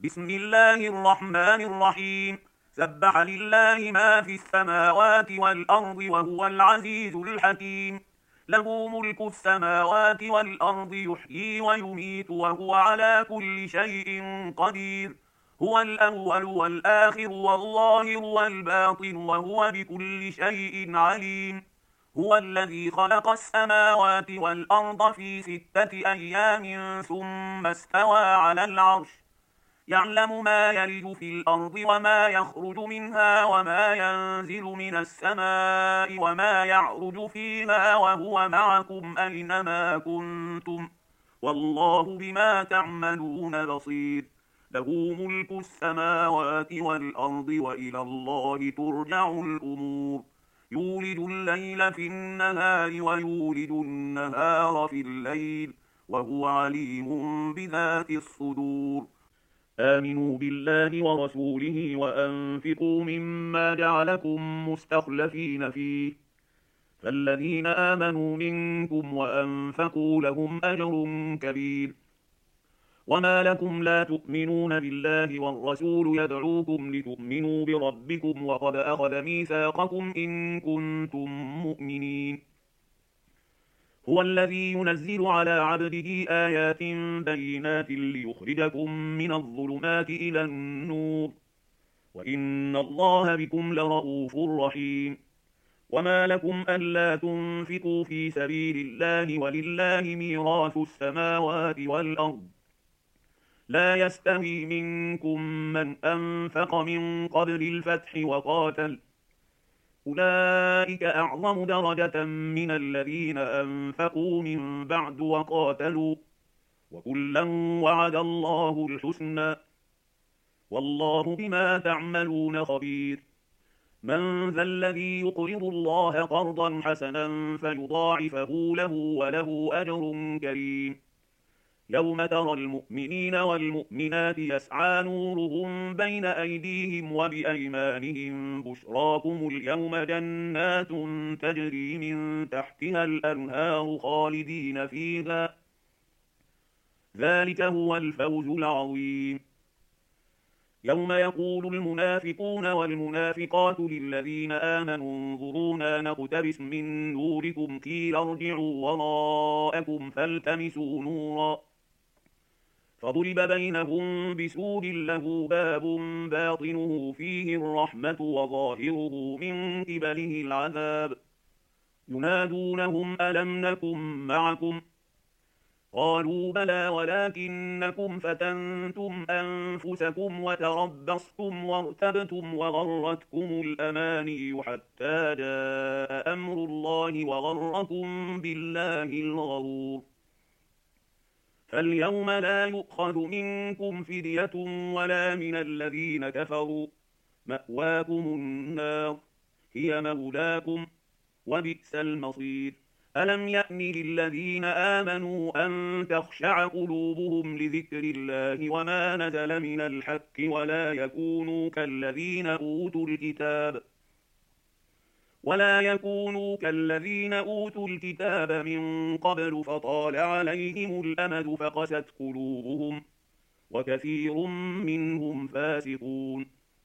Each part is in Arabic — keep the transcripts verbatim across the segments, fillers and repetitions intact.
بسم الله الرحمن الرحيم. سبح لله ما في السماوات والأرض وهو العزيز الحكيم. له ملك السماوات والأرض يحيي ويميت وهو على كل شيء قدير. هو الأول والآخر والظاهر والباطن وهو بكل شيء عليم. هو الذي خلق السماوات والأرض في ستة أيام ثم استوى على العرش. يعلم ما يلج في الأرض وما يخرج منها وما ينزل من السماء وما يعرج فيها وهو معكم أينما كنتم والله بما تعملون بصير. له ملك السماوات والأرض وإلى الله ترجع الأمور. يولج الليل في النهار ويولج النهار في الليل وهو عليم بذات الصدور. آمنوا بالله ورسوله وأنفقوا مما جعلكم مستخلفين فيه، فالذين آمنوا منكم وأنفقوا لهم أجر كبير. وما لكم لا تؤمنون بالله والرسول يدعوكم لتؤمنوا بربكم وقد أخذ ميثاقكم إن كنتم مؤمنين. هو الذي ينزل على عبده آيات بينات ليخرجكم من الظلمات إلى النور، وإن الله بكم لرءوف رحيم. وما لكم ألا تنفقوا في سبيل الله ولله ميراث السماوات والأرض. لا يستوي منكم من أنفق من قبل الفتح وقاتل، أولئك أعظم درجة من الذين أنفقوا من بعد وقاتلوا، وكلا وعد الله الحسنى، والله بما تعملون خبير. من ذا الذي يقرض الله قرضا حسنا فيضاعفه له وله أجر كريم. يوم ترى المؤمنين والمؤمنات يسعى نورهم بين أيديهم وبأيمانهم بشراكم اليوم جنات تجري من تحتها الأنهار خالدين فيها، ذلك هو الفوز العظيم. يوم يقول المنافقون والمنافقات للذين آمنوا انظرونا نقتبس من نوركم قيل ارجعوا وراءكم فالتمسوا نورا، فضرب بينهم بسور له باب باطنه فيه الرحمة وظاهره من قبله العذاب. ينادونهم ألم نكن معكم؟ قالوا بلى ولكنكم فتنتم أنفسكم وتربصتم وارتبتم وغرتكم الأماني حتى جاء أمر الله وغركم بالله الغرور. فاليوم لا يؤخذ منكم فدية ولا من الذين كفروا، مأواكم النار هي مولاكم وبئس المصير. ألم يأن للذين آمنوا أن تخشع قلوبهم لذكر الله وما نزل من الحق ولا يكونوا كالذين أوتوا الكتاب ولا يكونوا كالذين أوتوا الكتاب من قبل فطال عليهم الأمد فقست قلوبهم وكثير منهم فاسقون.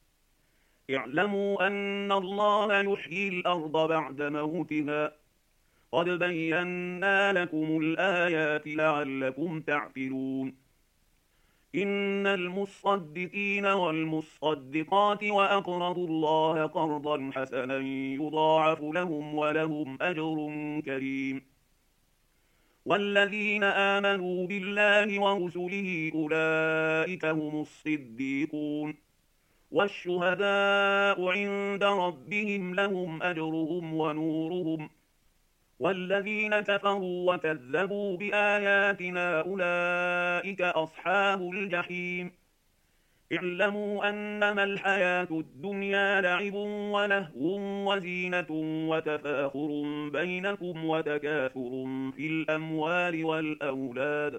اعلموا أن الله يحيي الأرض بعد موتها، قد بينا لكم الآيات لعلكم تعقلون. إن المصدقين والمصدقات وأقرضوا الله قرضا حسنا يضاعف لهم ولهم أجر كريم. والذين آمنوا بالله ورسله أولئك هم الصديقون والشهداء عند ربهم لهم أجرهم ونورهم. والذين كفروا وكذبوا بآياتنا أولئك أصحاب الجحيم. اعلموا أنما الحياة الدنيا لعب ولهو وزينة وتفاخر بينكم وتكاثر في الأموال والأولاد،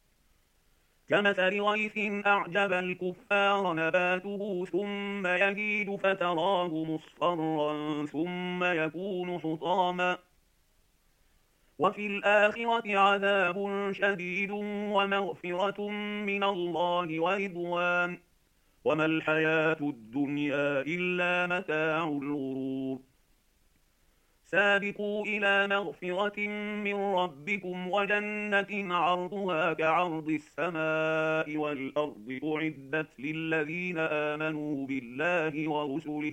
كمثل غيث أعجب الكفار نباته ثم يهيج فتراه مصفرا ثم يكون حطاما وفي الآخرة عذاب شديد ومغفرة من الله ورضوان، وما الحياة الدنيا إلا متاع الغرور. سابقوا إلى مغفرة من ربكم وجنة عرضها كعرض السماء والأرض أعدت للذين آمنوا بالله ورسله،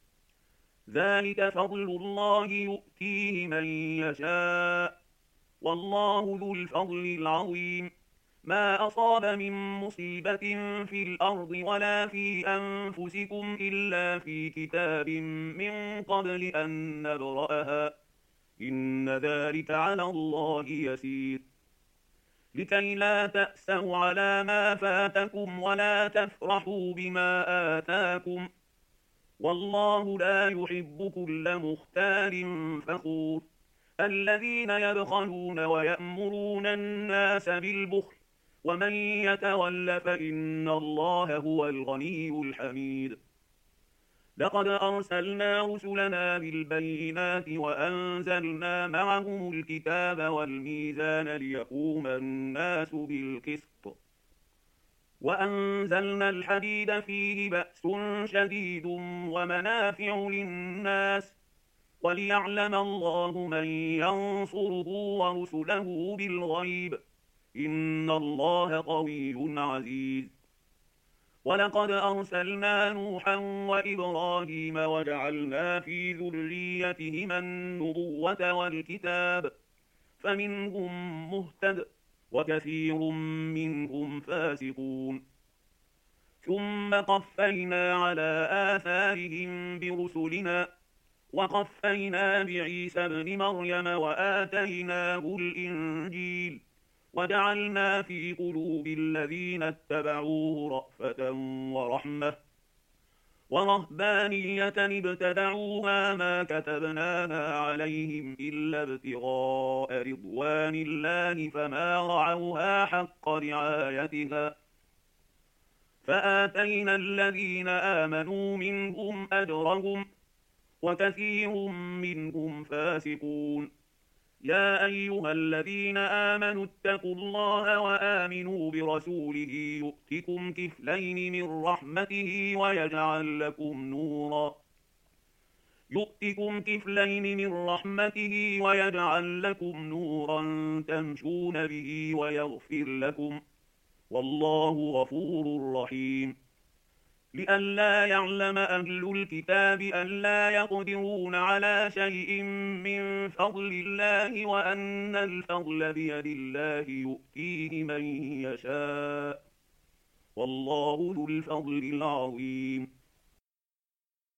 ذلك فضل الله يؤتيه من يشاء، والله ذو الفضل العظيم. ما أصاب من مصيبة في الأرض ولا في أنفسكم إلا في كتاب من قبل أن نبرأها، إن ذلك على الله يسير. لكي لا تأسوا على ما فاتكم ولا تفرحوا بما آتاكم، والله لا يحب كل مختال فخور، الذين يبخلون ويأمرون الناس بالبخل، ومن يتول فإن الله هو الغني الحميد. لقد أرسلنا رسلنا بالبينات وأنزلنا معهم الكتاب والميزان ليقوم الناس بالقسط، وأنزلنا الحديد فيه بأس شديد ومنافع للناس، وليعلم الله من ينصره ورسله بالغيب، إن الله قوي عزيز. ولقد أرسلنا نوحا وإبراهيم وجعلنا في ذريتهما النبوة والكتاب، فمنهم مهتد وكثير منهم فاسقون. ثم قفينا على آثارهم برسلنا، وقفينا بعيسى ابن مريم وآتيناه الإنجيل، وجعلنا في قلوب الذين اتبعوه رأفة ورحمة ورهبانية ابتدعوها ما كتبناها عليهم إلا ابتغاء رضوان الله، فما رعوها حق رعايتها، فآتينا الذين آمنوا منهم أجرهم، وكثير منهم فاسقون. يا أيها الذين آمنوا اتقوا الله وآمنوا برسوله يؤتكم كفلين من رحمته ويجعل لكم نورا يؤتكم كفلين من رحمته ويجعل لكم نورا تمشون به ويغفر لكم، والله غفور رحيم. لئلا يعلم أهل الكتاب ألا يقدرون على شيء من فضل الله، وأن الفضل بيد الله يؤتيه من يشاء، والله ذو الفضل العظيم.